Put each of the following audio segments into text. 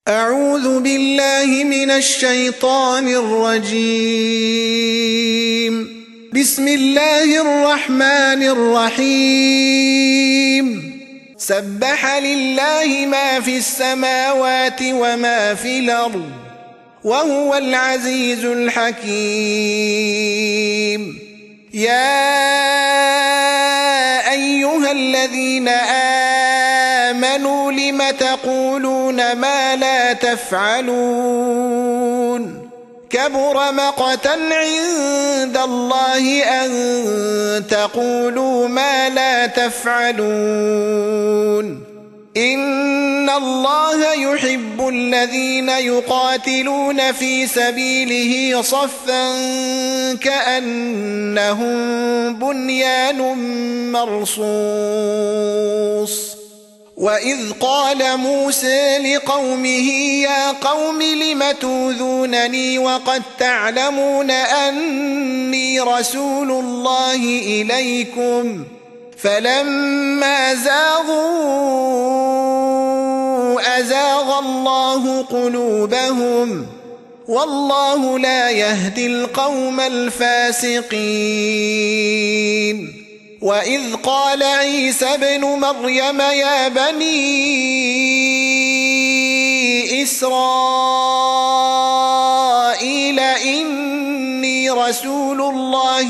أعوذ بالله من الشيطان الرجيم. بسم الله الرحمن الرحيم. سبح لله ما في السماوات وما في الأرض وهو العزيز الحكيم. يا أيها الذين آمنوا لم تقولون ما لا تفعلون؟ كبر مقتا عند الله أن تقولوا ما لا تفعلون. إن الله يحب الذين يقاتلون في سبيله صفا كأنهم بنيان مرصوص. وإذ قال موسى لقومه يا قوم لم تؤذونني وقد تعلمون أني رسول الله إليكم فلما زاغوا أزاغ الله قلوبهم والله لا يهدي القوم الفاسقين. وإذ قال عيسى ابن مريم يا بني إسرائيل إني رسول الله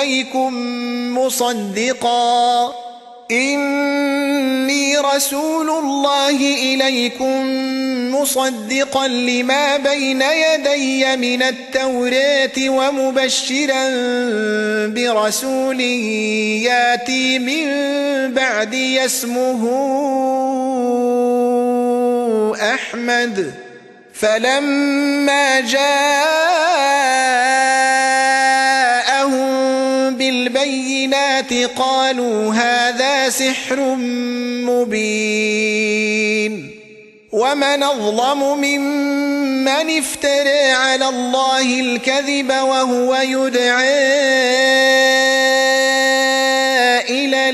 إليكم مصدقا لما بين يدي من التوراة ومبشرا برسول ياتي من بعدي اسمه أحمد. فلما جاءهم بالبينات قالوا هذا سحر مبين. ومن أظلم ممن افترى على الله الكذب وهو يدعى إلى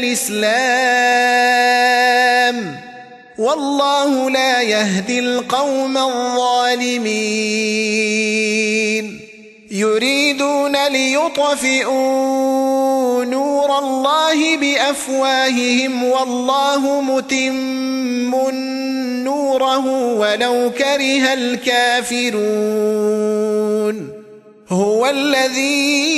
الإسلام والله لا يهدي القوم الظالمين. يريدون ليطفئوا نور الله بأفواههم والله متم نوره ولو كره الكافرون. هو الذي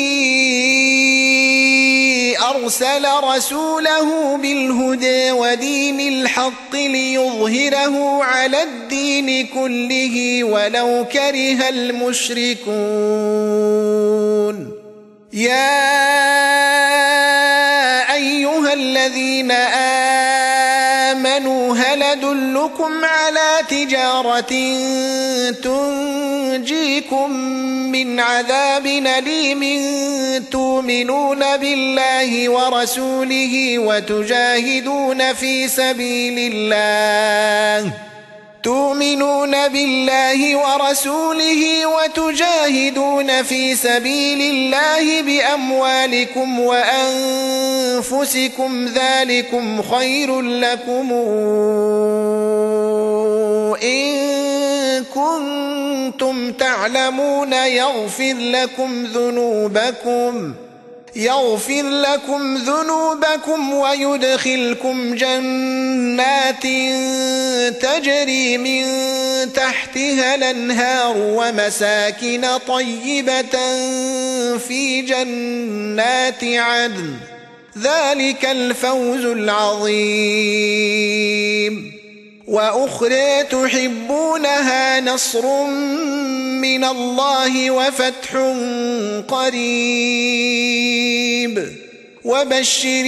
أرسل رسوله بالهدى ودين الحق ليظهره على الدين كله ولو كره المشركون. يا أيها الذين آمنوا هل أدلكم على تجارة تنجيكم من عذاب أليم تؤمنون بالله ورسوله وتجاهدون في سبيل الله بأموالكم وأنفسكم ذلكم خير لكم إن كنتم تعلمون يغفر لكم ذنوبكم ويدخلكم جنات تجري من تحتها الأنهار ومساكن طيبة في جنات عدن ذلك الفوز العظيم. وأخرى تحبونها نصر من الله وفتح قريب وبشر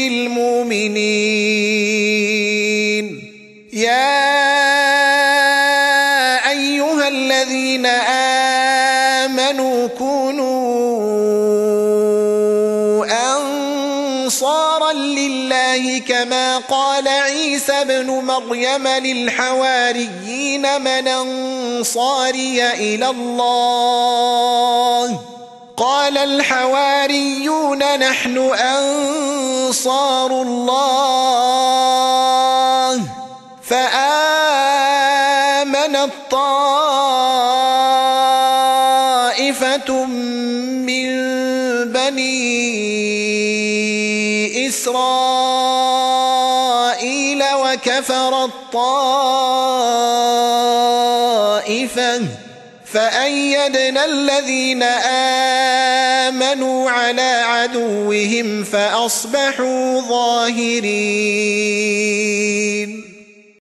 المؤمنين. يا أيها الذين آمنوا كونوا أنصارا لله كما قال عيسى ابن مريم للحواريين من أنصاري إلى الله؟ قال الحواريون نحن أنصار الله. فآمن كانت طائفة من بني إسرائيل وكفرت طائفة فأيدنا الذين آمنوا على عدوهم فأصبحوا ظاهرين.